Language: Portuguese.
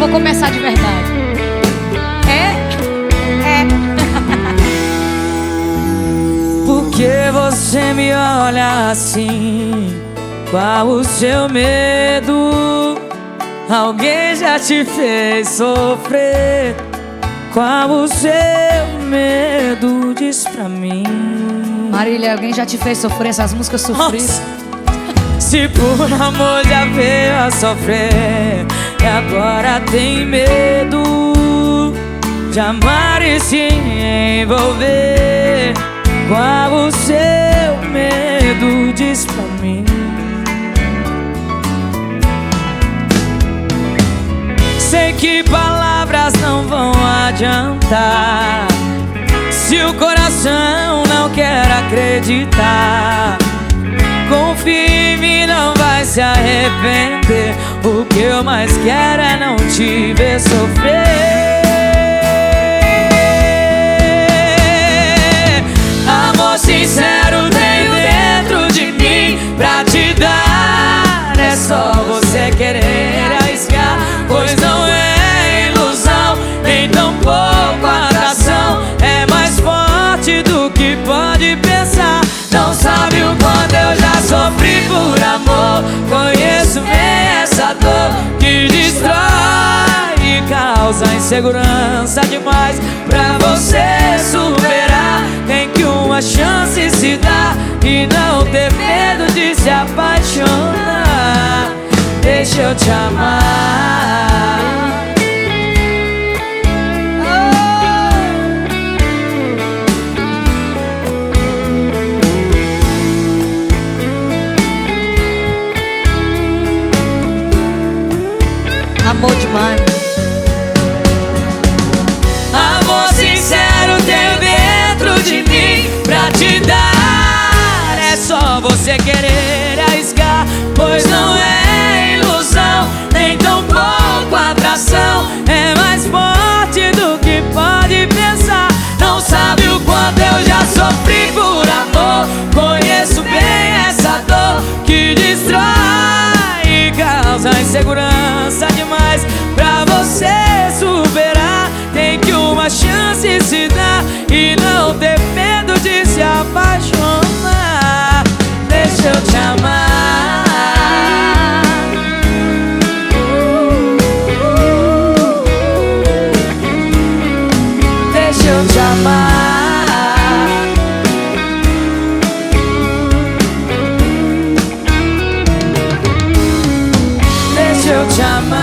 vou começar de verdade. Por que você me olha assim? Qual o seu medo? Alguém já te fez sofrer? Qual o seu medo? Diz pra mim. Marília, alguém já te fez sofrer essas músicas sofridas? Se por amor já veio a sofrer e agora tem medo de amar e se envolver, qual o seu medo? Diz pra mim. Sei que palavras não vão adiantar se o coração não quer acreditar. Confia em mim, não vai se arrepender. O que eu mais quero é não te ver sofrer. Amor sincero tenho dentro de mim pra te dar. É só você querer arriscar, pois não é ilusão, nem tampouco atração. É mais forte do que pode pensar. Não sabe o quanto eu já sofri por amor. Conheço bem essa dor que destrói e causa insegurança demais. Pra você superar, tem que uma chance se dar e não ter medo de se apaixonar. Deixa eu te amar. Amor demais. Amor sincero tenho dentro de mim pra te dar. É só você querer arriscar, pois não é ilusão, nem tampouco atração. É mais forte do que pode pensar. Não sabe o quanto eu já sofri por amor. Conheço bem essa dor que destrói e causa insegurança demais. Pra você superar, tem que uma chance se dar e não ter medo de se apaixonar. Deixa eu te amar. Deixa eu te amar. Deixa eu te amar.